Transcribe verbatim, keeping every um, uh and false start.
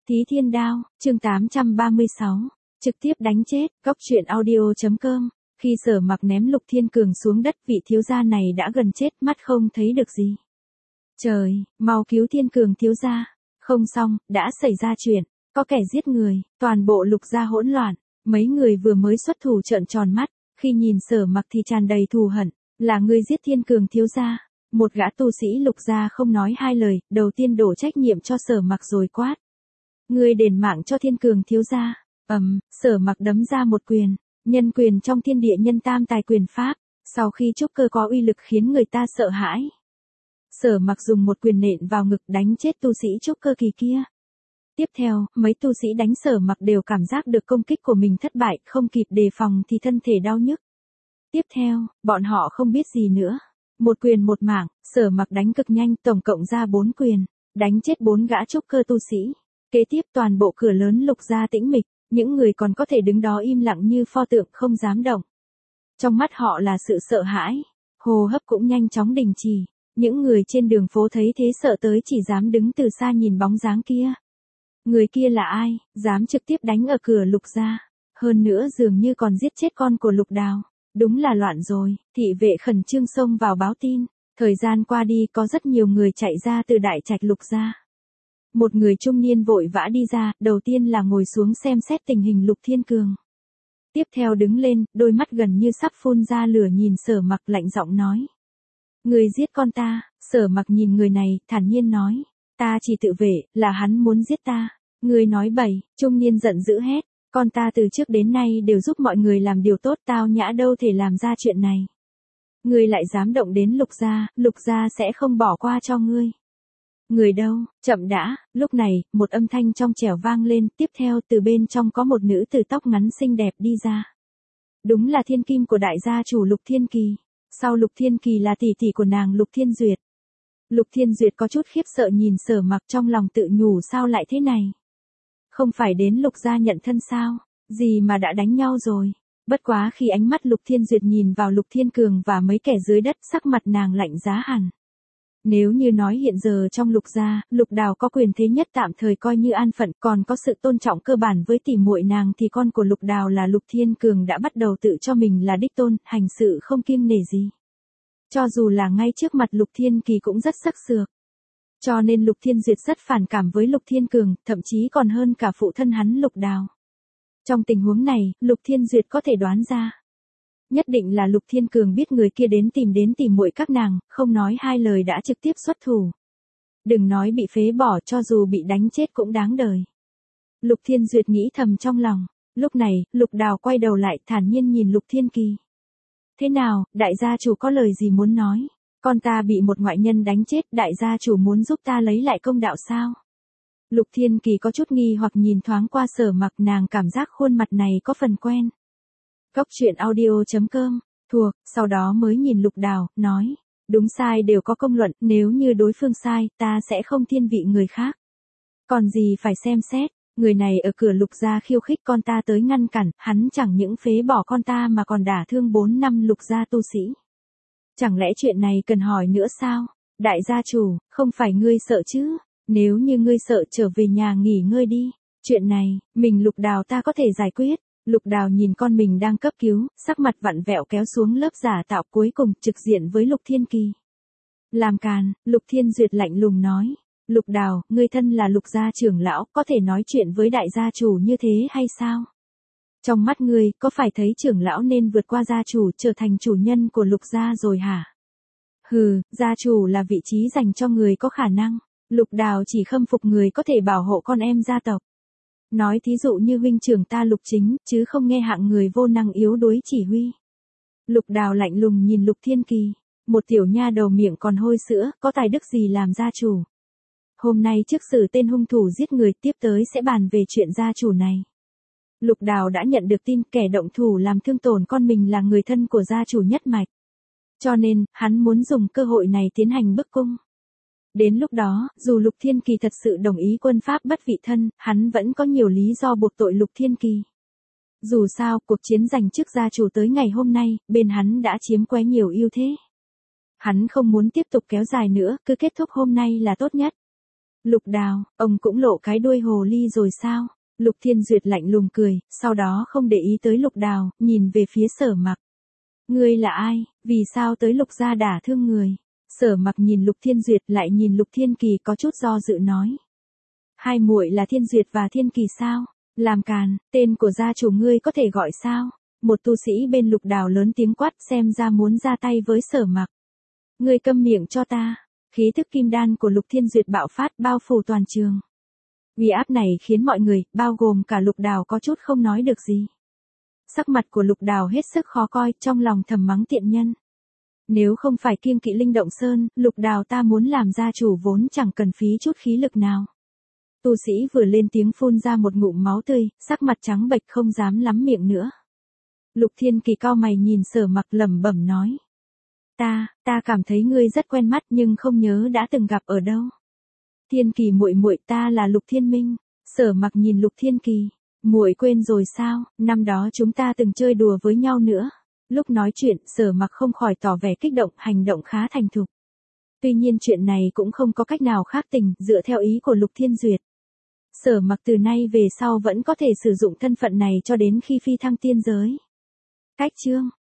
Thí Thiên Đao, chương tám trăm ba mươi sáu, trực tiếp đánh chết, Cóc truyện audio.com. Khi Sở Mặc ném Lục Thiên Cường xuống đất, vị thiếu gia này đã gần chết, mắt không thấy được gì. Trời, mau cứu Thiên Cường thiếu gia. Không xong, đã xảy ra chuyện, có kẻ giết người, toàn bộ Lục gia hỗn loạn, mấy người vừa mới xuất thủ trợn tròn mắt, khi nhìn Sở Mặc thì tràn đầy thù hận, là người giết Thiên Cường thiếu gia. Một gã tu sĩ Lục gia không nói hai lời, đầu tiên đổ trách nhiệm cho Sở Mặc rồi quát. Ngươi đền mạng cho Thiên Cường thiếu gia. Ầm, um, Sở Mặc đấm ra một quyền, nhân quyền trong thiên địa nhân tam tài quyền pháp, sau khi trúc cơ có uy lực khiến người ta sợ hãi. Sở Mặc dùng một quyền nện vào ngực đánh chết tu sĩ trúc cơ kỳ kia. Tiếp theo, mấy tu sĩ đánh Sở Mặc đều cảm giác được công kích của mình thất bại, không kịp đề phòng thì thân thể đau nhức. Tiếp theo, bọn họ không biết gì nữa. Một quyền một mạng, Sở Mặc đánh cực nhanh, tổng cộng ra bốn quyền, đánh chết bốn gã trúc cơ tu sĩ. Kế tiếp toàn bộ cửa lớn Lục gia tĩnh mịch, những người còn có thể đứng đó im lặng như pho tượng không dám động. Trong mắt họ là sự sợ hãi, hô hấp cũng nhanh chóng đình chỉ, những người trên đường phố thấy thế sợ tới chỉ dám đứng từ xa nhìn bóng dáng kia. Người kia là ai, dám trực tiếp đánh ở cửa Lục gia, hơn nữa dường như còn giết chết con của Lục Đào, đúng là loạn rồi. Thị vệ khẩn trương xông vào báo tin, thời gian qua đi có rất nhiều người chạy ra từ đại trạch Lục gia. Một người trung niên vội vã đi ra, đầu tiên là ngồi xuống xem xét tình hình Lục Thiên Cường. Tiếp theo đứng lên, đôi mắt gần như sắp phun ra lửa nhìn Sở Mặc lạnh giọng nói. Người giết con ta. Sở Mặc nhìn người này, thản nhiên nói. Ta chỉ tự vệ, là hắn muốn giết ta. Người nói bậy. Trung niên giận dữ hét. Con ta từ trước đến nay đều giúp mọi người làm điều tốt, tao nhã đâu thể làm ra chuyện này. Ngươi lại dám động đến Lục gia, Lục gia sẽ không bỏ qua cho ngươi. Người đâu, chậm đã. Lúc này, một âm thanh trong trẻo vang lên, tiếp theo từ bên trong có một nữ tử tóc ngắn xinh đẹp đi ra. Đúng là thiên kim của đại gia chủ Lục Thiên Kỳ. Sau Lục Thiên Kỳ là tỷ tỷ của nàng Lục Thiên Duyệt. Lục Thiên Duyệt có chút khiếp sợ nhìn Sở Mặc, trong lòng tự nhủ sao lại thế này. Không phải đến Lục gia nhận thân sao, gì mà đã đánh nhau rồi. Bất quá khi ánh mắt Lục Thiên Duyệt nhìn vào Lục Thiên Cường và mấy kẻ dưới đất, sắc mặt nàng lạnh giá hẳn. Nếu như nói hiện giờ trong Lục gia, Lục Đào có quyền thế nhất tạm thời coi như an phận, còn có sự tôn trọng cơ bản với tỷ muội nàng thì con của Lục Đào là Lục Thiên Cường đã bắt đầu tự cho mình là đích tôn, hành sự không kiêng nể gì. Cho dù là ngay trước mặt Lục Thiên Kỳ cũng rất sắc sược. Cho nên Lục Thiên Duyệt rất phản cảm với Lục Thiên Cường, thậm chí còn hơn cả phụ thân hắn Lục Đào. Trong tình huống này, Lục Thiên Duyệt có thể đoán ra. Nhất định là Lục Thiên Cường biết người kia đến tìm đến tìm muội các nàng, không nói hai lời đã trực tiếp xuất thủ. Đừng nói bị phế bỏ, cho dù bị đánh chết cũng đáng đời. Lục Thiên Duyệt nghĩ thầm trong lòng. Lúc này, Lục Đào quay đầu lại thản nhiên nhìn Lục Thiên Kỳ. Thế nào, đại gia chủ có lời gì muốn nói? Con ta bị một ngoại nhân đánh chết, đại gia chủ muốn giúp ta lấy lại công đạo sao? Lục Thiên Kỳ có chút nghi hoặc nhìn thoáng qua Sở Mặc, nàng cảm giác khuôn mặt này có phần quen. Cóc truyện audio.com, thuộc, sau đó mới nhìn Lục Đào, nói. Đúng sai đều có công luận, nếu như đối phương sai, ta sẽ không thiên vị người khác. Còn gì phải xem xét, người này ở cửa Lục gia khiêu khích con ta tới ngăn cản, hắn chẳng những phế bỏ con ta mà còn đả thương bốn năm Lục gia tu sĩ. Chẳng lẽ chuyện này cần hỏi nữa sao? Đại gia chủ, không phải ngươi sợ chứ? Nếu như ngươi sợ trở về nhà nghỉ ngơi đi. Chuyện này, mình Lục Đào ta có thể giải quyết. Lục Đào nhìn con mình đang cấp cứu, sắc mặt vặn vẹo kéo xuống lớp giả tạo cuối cùng trực diện với Lục Thiên Kỳ. Làm càn, Lục Thiên Duyệt lạnh lùng nói. Lục Đào, ngươi thân là Lục gia trưởng lão, có thể nói chuyện với đại gia chủ như thế hay sao? Trong mắt ngươi, có phải thấy trưởng lão nên vượt qua gia chủ trở thành chủ nhân của Lục gia rồi hả? Hừ, gia chủ là vị trí dành cho người có khả năng. Lục Đào chỉ khâm phục người có thể bảo hộ con em gia tộc. Nói thí dụ như huynh trưởng ta Lục Chính, chứ không nghe hạng người vô năng yếu đuối chỉ huy. Lục Đào lạnh lùng nhìn Lục Thiên Kỳ. Một tiểu nha đầu miệng còn hôi sữa, có tài đức gì làm gia chủ. Hôm nay trước xử tên hung thủ giết người, tiếp tới sẽ bàn về chuyện gia chủ này. Lục Đào đã nhận được tin kẻ động thủ làm thương tổn con mình là người thân của gia chủ nhất mạch. Cho nên, hắn muốn dùng cơ hội này tiến hành bức cung. Đến lúc đó, dù Lục Thiên Kỳ thật sự đồng ý quân pháp bất vị thân, hắn vẫn có nhiều lý do buộc tội Lục Thiên Kỳ. Dù sao, cuộc chiến giành chức gia chủ tới ngày hôm nay, bên hắn đã chiếm quá nhiều ưu thế. Hắn không muốn tiếp tục kéo dài nữa, cứ kết thúc hôm nay là tốt nhất. Lục Đào, ông cũng lộ cái đuôi hồ ly rồi sao? Lục Thiên Duyệt lạnh lùng cười, sau đó không để ý tới Lục Đào, nhìn về phía Sở Mặc. Ngươi là ai, vì sao tới Lục gia đả thương người? Sở Mặc nhìn Lục Thiên Duyệt lại nhìn Lục Thiên Kỳ có chút do dự nói. Hai muội là Thiên Duyệt và Thiên Kỳ sao? Làm càn, tên của gia chủ ngươi có thể gọi sao? Một tu sĩ bên Lục Đào lớn tiếng quát, xem ra muốn ra tay với Sở Mặc. Ngươi câm miệng cho ta. Khí thức kim đan của Lục Thiên Duyệt bạo phát bao phủ toàn trường. Uy áp này khiến mọi người, bao gồm cả Lục Đào có chút không nói được gì. Sắc mặt của Lục Đào hết sức khó coi, trong lòng thầm mắng tiện nhân. Nếu không phải kiêng kỵ Linh Động Sơn, Lục Đào ta muốn làm gia chủ vốn chẳng cần phí chút khí lực nào. Tu sĩ vừa lên tiếng phun ra một ngụm máu tươi, sắc mặt trắng bệch không dám lắm miệng nữa. Lục Thiên Kỳ cau mày nhìn Sở Mặc lẩm bẩm nói. Ta, ta cảm thấy ngươi rất quen mắt nhưng không nhớ đã từng gặp ở đâu. Thiên Kỳ muội muội, ta là Lục Thiên Minh. Sở Mặc nhìn Lục Thiên Kỳ, muội quên rồi sao, năm đó chúng ta từng chơi đùa với nhau nữa. Lúc nói chuyện, Sở Mặc không khỏi tỏ vẻ kích động, hành động khá thành thục. Tuy nhiên chuyện này cũng không có cách nào khác tình, dựa theo ý của Lục Thiên Duyệt. Sở Mặc từ nay về sau vẫn có thể sử dụng thân phận này cho đến khi phi thăng tiên giới. Cách chương